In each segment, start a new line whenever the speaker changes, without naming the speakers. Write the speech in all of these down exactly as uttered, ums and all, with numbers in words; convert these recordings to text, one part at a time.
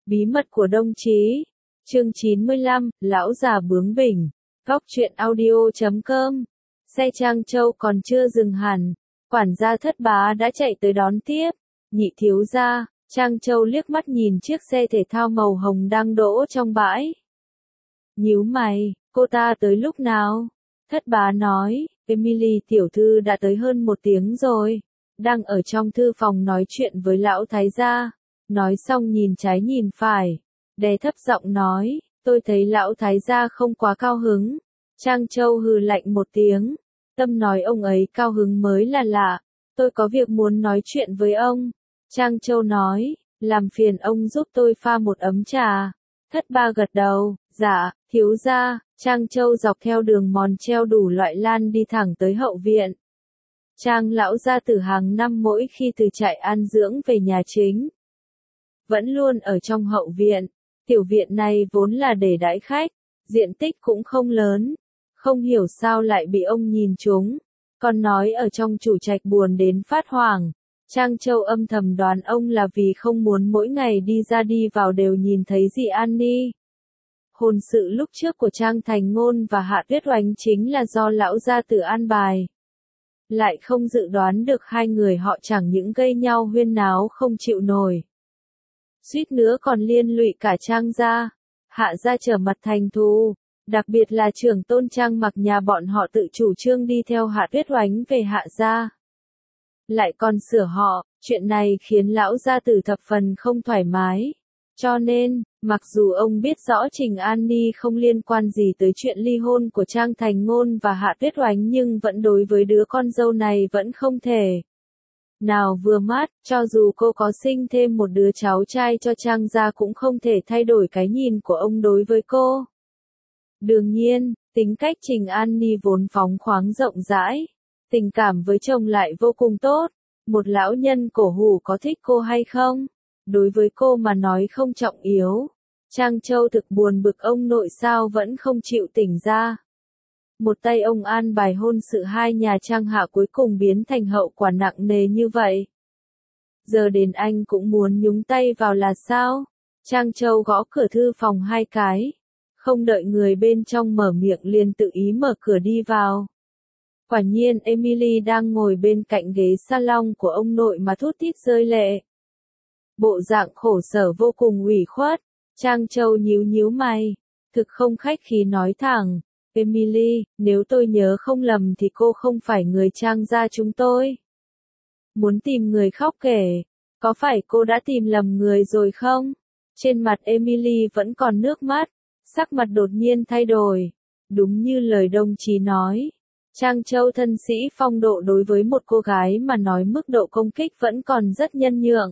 Bí mật của Đông Chí. Chương chín mươi lăm, Lão già bướng bỉnh. Góc truyện audio chấm com. Xe Trang Châu còn chưa dừng hẳn, quản gia Thất Bá đã chạy tới đón tiếp. Nhị thiếu gia. Trang Châu liếc mắt nhìn chiếc xe thể thao màu hồng đang đỗ trong bãi. Nhíu mày, cô ta tới lúc nào? Thất Bá nói, Emily tiểu thư đã tới hơn một tiếng rồi, đang ở trong thư phòng nói chuyện với lão thái gia. Nói xong nhìn trái nhìn phải, đè thấp giọng nói, tôi thấy lão thái gia không quá cao hứng. Trang Châu hừ lạnh một tiếng, tâm nói ông ấy cao hứng mới là lạ, tôi có việc muốn nói chuyện với ông. Trang Châu nói, làm phiền ông giúp tôi pha một ấm trà. Thất Ba gật đầu, dạ, thiếu gia. Trang Châu dọc theo đường mòn treo đủ loại lan đi thẳng tới hậu viện. Trang lão gia tử hàng năm mỗi khi từ trại an dưỡng về nhà chính, vẫn luôn ở trong hậu viện. Tiểu viện này vốn là để đãi khách, diện tích cũng không lớn, không hiểu sao lại bị ông nhìn trúng, còn nói ở trong chủ trạch buồn đến phát hoảng. Trang Châu âm thầm đoán ông là vì không muốn mỗi ngày đi ra đi vào đều nhìn thấy dì An Ni. Hôn sự lúc trước của Trang Thành Ngôn và Hạ Tuyết Oánh chính là do lão gia tử an bài. Lại không dự đoán được hai người họ chẳng những gây nhau huyên náo không chịu nổi, suýt nữa còn liên lụy cả Trang gia. Hạ gia trở mặt thành thù, đặc biệt là trưởng tôn Trang Mặc nhà bọn họ tự chủ trương đi theo Hạ Tuyết Oánh về Hạ gia, lại còn sửa họ. Chuyện này khiến lão gia tử thập phần không thoải mái. Cho nên, mặc dù ông biết rõ Trình An Ni không liên quan gì tới chuyện ly hôn của Trang Thành Ngôn và Hạ Tuyết Oánh, nhưng vẫn đối với đứa con dâu này vẫn không thể nào vừa mắt. Cho dù cô có sinh thêm một đứa cháu trai cho Trang gia cũng không thể thay đổi cái nhìn của ông đối với cô. Đương nhiên, tính cách Trình An Ni vốn phóng khoáng rộng rãi, tình cảm với chồng lại vô cùng tốt. Một lão nhân cổ hủ có thích cô hay không, đối với cô mà nói không trọng yếu. Trang Châu thực buồn bực ông nội sao vẫn không chịu tỉnh ra. Một tay ông an bài hôn sự hai nhà Trang Hạ cuối cùng biến thành hậu quả nặng nề như vậy. Giờ đến anh cũng muốn nhúng tay vào là sao? Trang Châu gõ cửa thư phòng hai cái, không đợi người bên trong mở miệng liền tự ý mở cửa đi vào. Quả nhiên Emily đang ngồi bên cạnh ghế salon của ông nội mà thút thít rơi lệ. Bộ dạng khổ sở vô cùng ủy khuất. Trang Châu nhíu nhíu mày, thực không khách khí nói thẳng, Emily, nếu tôi nhớ không lầm thì cô không phải người Trang gia chúng tôi. Muốn tìm người khóc kể, có phải cô đã tìm lầm người rồi không? Trên mặt Emily vẫn còn nước mắt, sắc mặt đột nhiên thay đổi. Đúng như lời đồng chí nói, Trang Châu thân sĩ phong độ đối với một cô gái mà nói mức độ công kích vẫn còn rất nhân nhượng.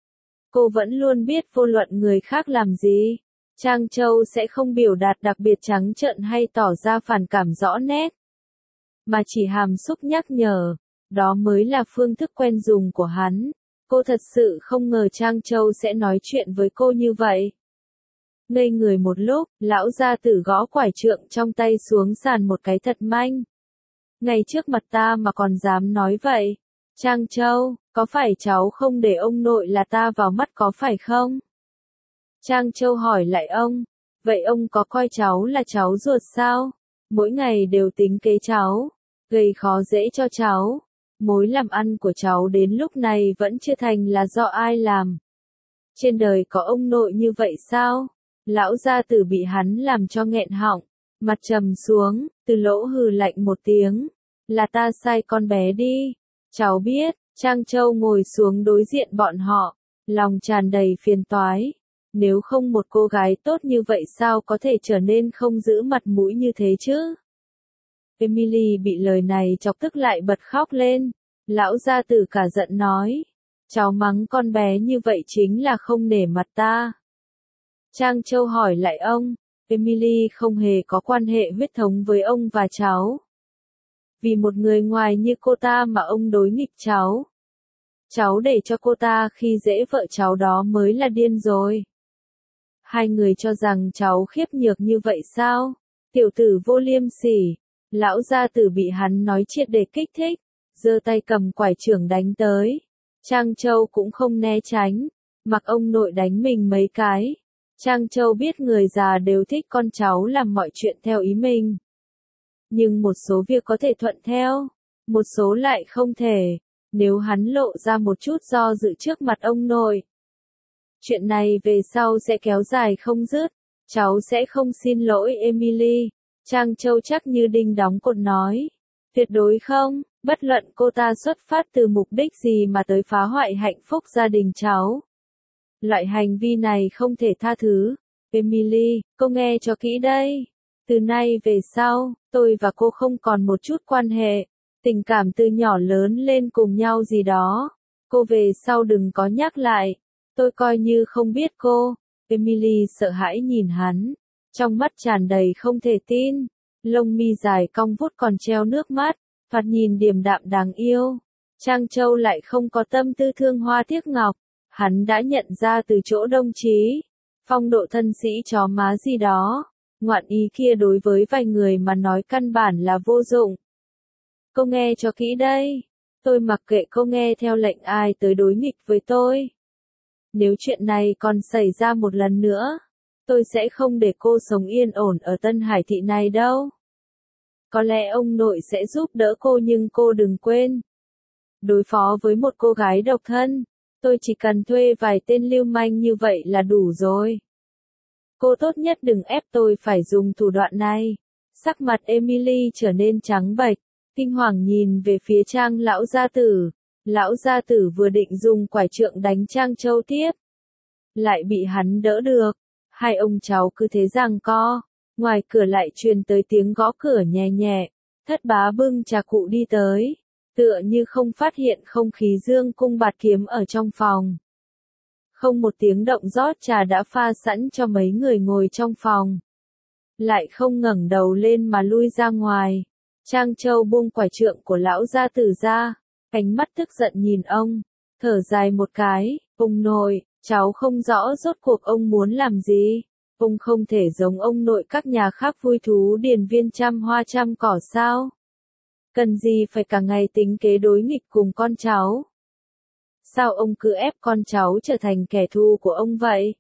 Cô vẫn luôn biết vô luận người khác làm gì, Trang Châu sẽ không biểu đạt đặc biệt trắng trợn hay tỏ ra phản cảm rõ nét, mà chỉ hàm xúc nhắc nhở, đó mới là phương thức quen dùng của hắn. Cô thật sự không ngờ Trang Châu sẽ nói chuyện với cô như vậy. Ngây người một lúc, lão gia tử gõ quải trượng trong tay xuống sàn một cái thật manh. Ngay trước mặt ta mà còn dám nói vậy. Trang Châu, có phải cháu không để ông nội là ta vào mắt có phải không? Trang Châu hỏi lại ông, vậy ông có coi cháu là cháu ruột sao? Mỗi ngày đều tính kế cháu, gây khó dễ cho cháu. Mối làm ăn của cháu đến lúc này vẫn chưa thành là do ai làm. Trên đời có ông nội như vậy sao? Lão gia tử bị hắn làm cho nghẹn họng, mặt trầm xuống, từ lỗ hừ lạnh một tiếng, là ta sai con bé đi. Cháu biết. Trang Châu ngồi xuống đối diện bọn họ, lòng tràn đầy phiền toái. Nếu không một cô gái tốt như vậy sao có thể trở nên không giữ mặt mũi như thế chứ? Emily bị lời này chọc tức lại bật khóc lên. Lão gia tử cả giận nói, cháu mắng con bé như vậy chính là không nể mặt ta. Trang Châu hỏi lại ông, Emily không hề có quan hệ huyết thống với ông và cháu. Vì một người ngoài như cô ta mà ông đối nghịch cháu. Cháu để cho cô ta khi dễ vợ cháu đó mới là điên rồi. Hai người cho rằng cháu khiếp nhược như vậy sao? Tiểu tử vô liêm sỉ. Lão gia tử bị hắn nói triệt để kích thích, giơ tay cầm quải chưởng đánh tới. Trang Châu cũng không né tránh, mặc ông nội đánh mình mấy cái. Trang Châu biết người già đều thích con cháu làm mọi chuyện theo ý mình. Nhưng một số việc có thể thuận theo, một số lại không thể. Nếu hắn lộ ra một chút do dự trước mặt ông nội, chuyện này về sau sẽ kéo dài không dứt. Cháu sẽ không xin lỗi Emily. Trang Châu chắc như đinh đóng cột nói. Tuyệt đối không, bất luận cô ta xuất phát từ mục đích gì mà tới phá hoại hạnh phúc gia đình cháu. Loại hành vi này không thể tha thứ. Emily, cô nghe cho kỹ đây. Từ nay về sau, tôi và cô không còn một chút quan hệ. Tình cảm từ nhỏ lớn lên cùng nhau gì đó. Cô về sau đừng có nhắc lại. Tôi coi như không biết cô. Emily sợ hãi nhìn hắn. Trong mắt tràn đầy không thể tin. Lông mi dài cong vút còn treo nước mắt. Thoạt nhìn điềm đạm đáng yêu. Trang Châu lại không có tâm tư thương hoa tiếc ngọc. Hắn đã nhận ra từ chỗ đồng chí. Phong độ thân sĩ chó má gì đó. Ngoạn ý kia đối với vài người mà nói căn bản là vô dụng. Cô nghe cho kỹ đây. Tôi mặc kệ cô nghe theo lệnh ai tới đối nghịch với tôi. Nếu chuyện này còn xảy ra một lần nữa, tôi sẽ không để cô sống yên ổn ở Tân Hải thị này đâu. Có lẽ ông nội sẽ giúp đỡ cô nhưng cô đừng quên. Đối phó với một cô gái độc thân, tôi chỉ cần thuê vài tên lưu manh như vậy là đủ rồi. Cô tốt nhất đừng ép tôi phải dùng thủ đoạn này. Sắc mặt Emily trở nên trắng bệch, kinh hoàng nhìn về phía Trang lão gia tử. Lão gia tử vừa định dùng quải trượng đánh Trang Châu tiếp, lại bị hắn đỡ được. Hai ông cháu cứ thế giằng co. Ngoài cửa lại truyền tới tiếng gõ cửa nhẹ nhẹ. Thất bá bưng trà cụ đi tới, tựa như không phát hiện không khí dương cung bạt kiếm ở trong phòng. Không một tiếng động rót trà đã pha sẵn cho mấy người ngồi trong phòng. Lại không ngẩng đầu lên mà lui ra ngoài. Trang Châu buông quải trượng của lão gia tử ra, ánh mắt tức giận nhìn ông, thở dài một cái. Ông nội, cháu không rõ rốt cuộc ông muốn làm gì. Ông không thể giống ông nội các nhà khác vui thú điền viên trăm hoa trăm cỏ sao? Cần gì phải cả ngày tính kế đối nghịch cùng con cháu? Sao ông cứ ép con cháu trở thành kẻ thù của ông vậy?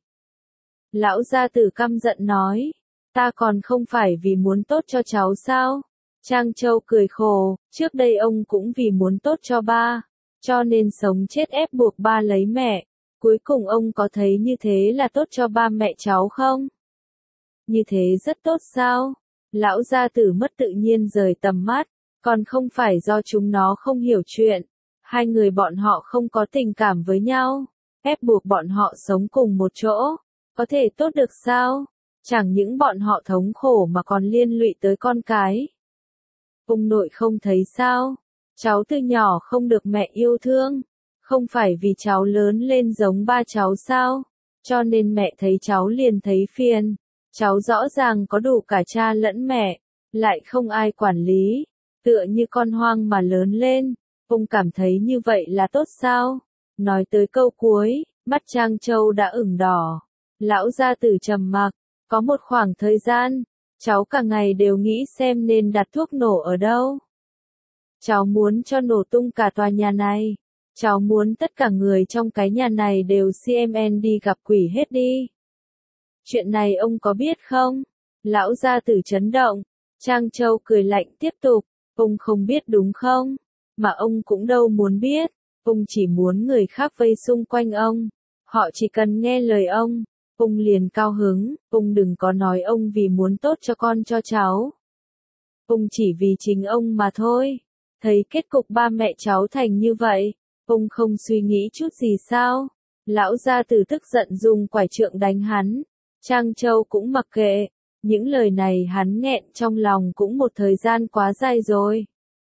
Lão gia tử căm giận nói, ta còn không phải vì muốn tốt cho cháu sao? Trang Châu cười khổ, trước đây ông cũng vì muốn tốt cho ba, cho nên sống chết ép buộc ba lấy mẹ. Cuối cùng ông có thấy như thế là tốt cho ba mẹ cháu không? Như thế rất tốt sao? Lão gia tử mất tự nhiên rời tầm mắt, còn không phải do chúng nó không hiểu chuyện. Hai người bọn họ không có tình cảm với nhau, ép buộc bọn họ sống cùng một chỗ, có thể tốt được sao? Chẳng những bọn họ thống khổ mà còn liên lụy tới con cái. Ông nội không thấy sao? Cháu từ nhỏ không được mẹ yêu thương, không phải vì cháu lớn lên giống ba cháu sao? Cho nên mẹ thấy cháu liền thấy phiền. Cháu rõ ràng có đủ cả cha lẫn mẹ, lại không ai quản lý, tựa như con hoang mà lớn lên. Ông cảm thấy như vậy là tốt sao? Nói tới câu cuối, mắt Trang Châu đã ửng đỏ. Lão gia tử trầm mặc, có một khoảng thời gian, cháu cả ngày đều nghĩ xem nên đặt thuốc nổ ở đâu. Cháu muốn cho nổ tung cả tòa nhà này. Cháu muốn tất cả người trong cái nhà này đều xê em en đi gặp quỷ hết đi. Chuyện này ông có biết không? Lão gia tử chấn động. Trang Châu cười lạnh tiếp tục. Ông không biết đúng không? Mà ông cũng đâu muốn biết. Ông chỉ muốn người khác vây xung quanh ông. Họ chỉ cần nghe lời ông. Ông liền cao hứng. Ông đừng có nói ông vì muốn tốt cho con cho cháu. Ông chỉ vì chính ông mà thôi. Thấy kết cục ba mẹ cháu thành như vậy, ông không suy nghĩ chút gì sao? Lão gia tử tức giận dùng quải trượng đánh hắn. Trang Châu cũng mặc kệ. Những lời này hắn nghẹn trong lòng cũng một thời gian quá dài rồi.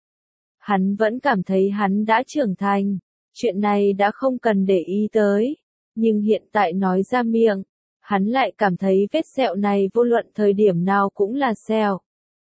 Hắn vẫn cảm thấy hắn đã trưởng thành. Chuyện này đã không cần để ý tới. Nhưng hiện tại nói ra miệng, hắn lại cảm thấy vết sẹo này vô luận thời điểm nào cũng là sẹo.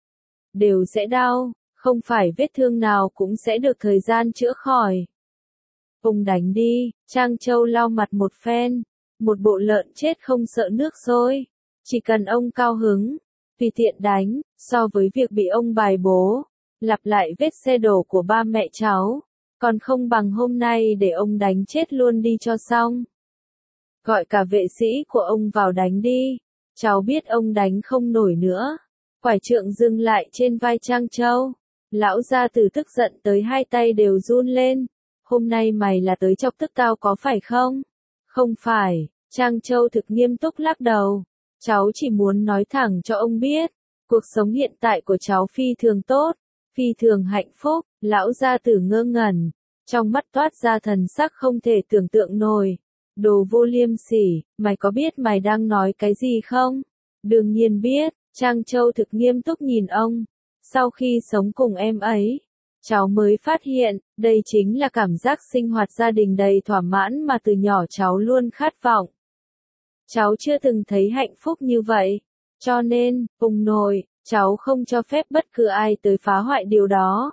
Đều sẽ đau, không phải vết thương nào cũng sẽ được thời gian chữa khỏi. Ông đánh đi. Trang Châu lau mặt một phen. Một bộ lợn chết không sợ nước sôi. Chỉ cần ông cao hứng, tùy tiện đánh, so với việc bị ông bài bố, lặp lại vết xe đổ của ba mẹ cháu, còn không bằng hôm nay để ông đánh chết luôn đi cho xong. gọi cả vệ sĩ của ông vào đánh đi. Cháu biết ông đánh không nổi nữa. Quải trượng dừng lại trên vai Trang Châu. Lão gia tử tức giận tới hai tay đều run lên. Hôm nay mày là tới chọc tức tao có phải không? Không phải, Trang Châu thực nghiêm túc lắc đầu. Cháu chỉ muốn nói thẳng cho ông biết. Cuộc sống hiện tại của cháu phi thường tốt, phi thường hạnh phúc. Lão gia tử ngơ ngẩn. Trong mắt toát ra thần sắc không thể tưởng tượng nổi. Đồ vô liêm sỉ, mày có biết mày đang nói cái gì không? Đương nhiên biết, Trang Châu thực nghiêm túc nhìn ông. Sau khi sống cùng em ấy, cháu mới phát hiện, đây chính là cảm giác sinh hoạt gia đình đầy thỏa mãn mà từ nhỏ cháu luôn khát vọng. Cháu chưa từng thấy hạnh phúc như vậy, cho nên, ông nội, cháu không cho phép bất cứ ai tới phá hoại điều đó.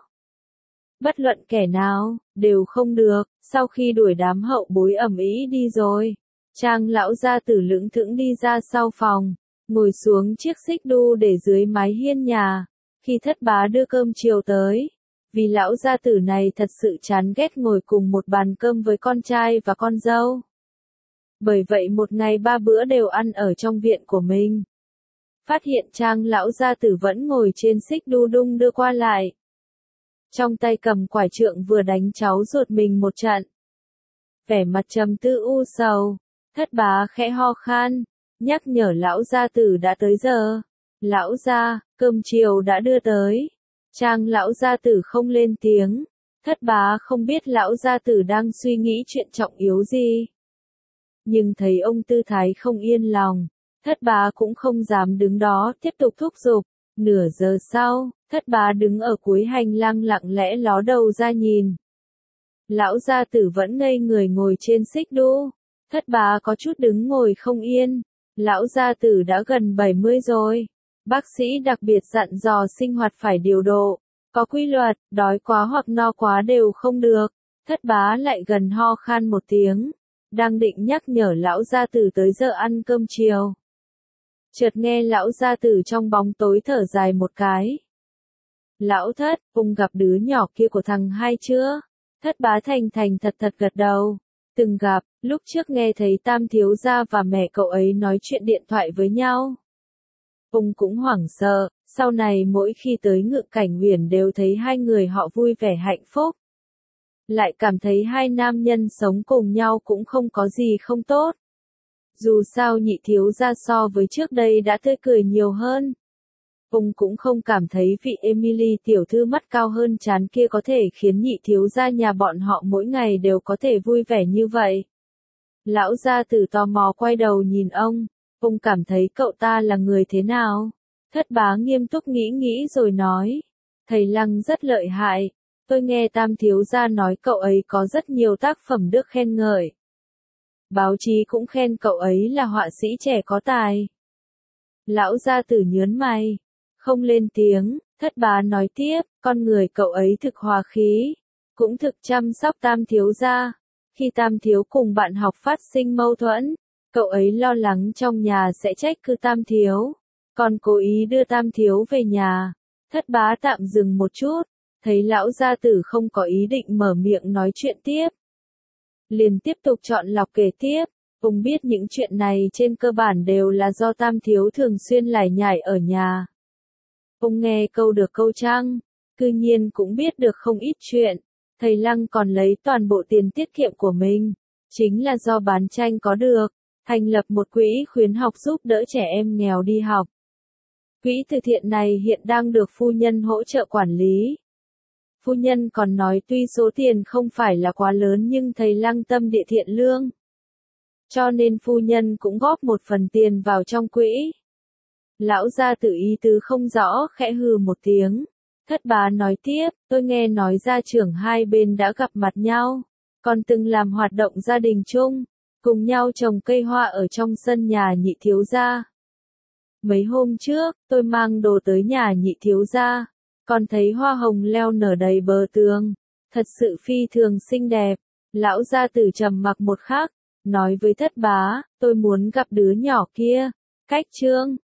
Bất luận kẻ nào, đều không được. Sau khi đuổi đám hậu bối ầm ĩ đi rồi, Trang lão gia tử lững thững đi ra sau phòng, ngồi xuống chiếc xích đu để dưới mái hiên nhà. Khi thất bá đưa cơm chiều tới, vì lão gia tử này thật sự chán ghét ngồi cùng một bàn cơm với con trai và con dâu. Bởi vậy một ngày ba bữa đều ăn ở trong viện của mình. Phát hiện Trang lão gia tử vẫn ngồi trên xích đu đung đưa qua lại. Trong tay cầm quải trượng vừa đánh cháu ruột mình một trận. Vẻ mặt trầm tư u sầu, thất bá khẽ ho khan, nhắc nhở lão gia tử đã tới giờ. Lão gia, cơm chiều đã đưa tới. Trang lão gia tử không lên tiếng. Thất bá không biết lão gia tử đang suy nghĩ chuyện trọng yếu gì. Nhưng thấy ông tư thái không yên lòng, thất bá cũng không dám đứng đó tiếp tục thúc giục. Nửa giờ sau, thất bá đứng ở cuối hành lang lặng lẽ ló đầu ra nhìn. Lão gia tử vẫn ngây người ngồi trên xích đu. Thất bá có chút đứng ngồi không yên. Lão gia tử đã gần bảy mươi rồi. Bác sĩ đặc biệt dặn dò sinh hoạt phải điều độ, có quy luật, đói quá hoặc no quá đều không được. Thất bá lại gần ho khan một tiếng, đang định nhắc nhở lão gia tử tới giờ ăn cơm chiều. Chợt nghe lão gia tử trong bóng tối thở dài một cái. Lão thất, ông gặp đứa nhỏ kia của thằng hai chưa? Thất bá thành thành thật thật gật đầu. Từng gặp, lúc trước nghe thấy Tam thiếu gia và mẹ cậu ấy nói chuyện điện thoại với nhau. Ông cũng hoảng sợ, sau này mỗi khi tới Ngự Cảnh Uyển đều thấy hai người họ vui vẻ hạnh phúc. Lại cảm thấy hai nam nhân sống cùng nhau cũng không có gì không tốt. Dù sao nhị thiếu gia so với trước đây đã tươi cười nhiều hơn. Ông cũng không cảm thấy vị Emily tiểu thư mắt cao hơn trán kia có thể khiến nhị thiếu gia nhà bọn họ mỗi ngày đều có thể vui vẻ như vậy. Lão gia tử tò mò quay đầu nhìn ông, ông cảm thấy cậu ta là người thế nào? Thất bá nghiêm túc nghĩ nghĩ rồi nói, thầy Lăng rất lợi hại, tôi nghe Tam thiếu gia nói cậu ấy có rất nhiều tác phẩm được khen ngợi. Báo chí cũng khen cậu ấy là họa sĩ trẻ có tài. Lão gia tử nhớn mày, không lên tiếng. Thất bá nói tiếp, con người cậu ấy thực hòa khí, cũng thực chăm sóc Tam thiếu gia. Khi Tam thiếu cùng bạn học phát sinh mâu thuẫn, cậu ấy lo lắng trong nhà sẽ trách cứ Tam thiếu, còn cố ý đưa Tam thiếu về nhà. Thất bá tạm dừng một chút, thấy lão gia tử không có ý định mở miệng nói chuyện tiếp, liền tiếp tục chọn lọc kể tiếp. Ông biết những chuyện này trên cơ bản đều là do Tam thiếu thường xuyên lải nhải ở nhà. Ông nghe câu được câu trăng, cư nhiên cũng biết được không ít chuyện. Thầy Lăng còn lấy toàn bộ tiền tiết kiệm của mình, chính là do bán tranh có được, thành lập một quỹ khuyến học giúp đỡ trẻ em nghèo đi học. Quỹ từ thiện này hiện đang được phu nhân hỗ trợ quản lý. Phu nhân còn nói tuy số tiền không phải là quá lớn nhưng thầy Lăng tâm địa thiện lương, cho nên phu nhân cũng góp một phần tiền vào trong quỹ. Lão gia tử ý tứ không rõ khẽ hừ một tiếng. Thất bá nói tiếp, tôi nghe nói gia trưởng hai bên đã gặp mặt nhau, còn từng làm hoạt động gia đình chung, cùng nhau trồng cây hoa ở trong sân nhà nhị thiếu gia. Mấy hôm trước, tôi mang đồ tới nhà nhị thiếu gia, còn thấy hoa hồng leo nở đầy bờ tường, thật sự phi thường xinh đẹp. Lão gia tử trầm mặc một khắc, nói với thất bá, tôi muốn gặp đứa nhỏ kia. Cách Trương,